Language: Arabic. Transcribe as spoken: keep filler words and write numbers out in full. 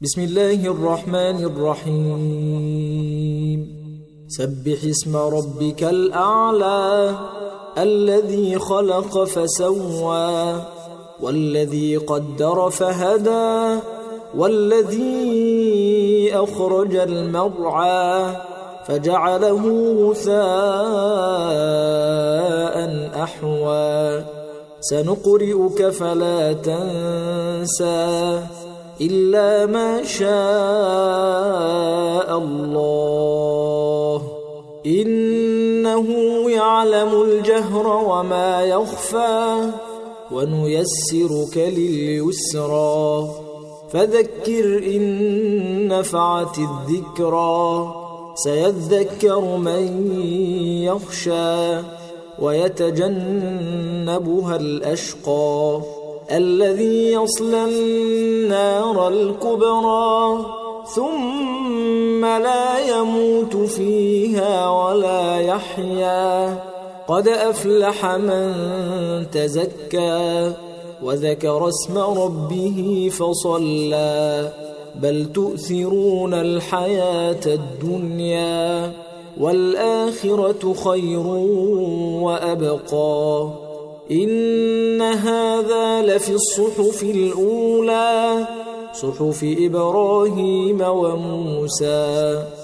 بسم الله الرحمن الرحيم سبح اسم ربك الأعلى الذي خلق فسوى والذي قدر فهدى والذي أخرج المرعى فجعله غثاء أحوى سنقرئك فلا تنسى إلا ما شاء الله إنه يعلم الجهر وما يخفى ونيسرك لليسرى فذكر إن نفعت الذكرى سيذكر من يخشى ويتجنبها الأشقى الذي يصلى النار الكبرى ثم لا يموت فيها ولا يحيا قد أفلح من تزكى وذكر اسم ربه فصلى بل تؤثرون الحياة الدنيا والآخرة خير وأبقى إن هذا لفي الصحف الأولى صحف إبراهيم وموسى.